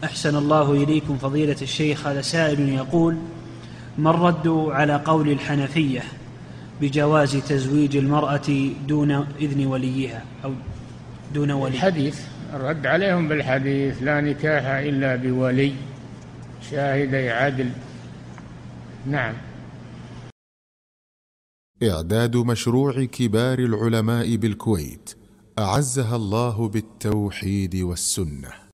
أحسن الله إليكم فضيلة الشيخ. هذا سائل يقول: ما الرد على قول الحنفية بجواز تزويج المرأة دون إذن وليها أو دون ولي؟ الحديث، الرد عليهم بالحديث: لا نكاح إلا بولي شاهدي عدل. نعم. إعداد مشروع كبار العلماء بالكويت أعزها الله بالتوحيد والسنة.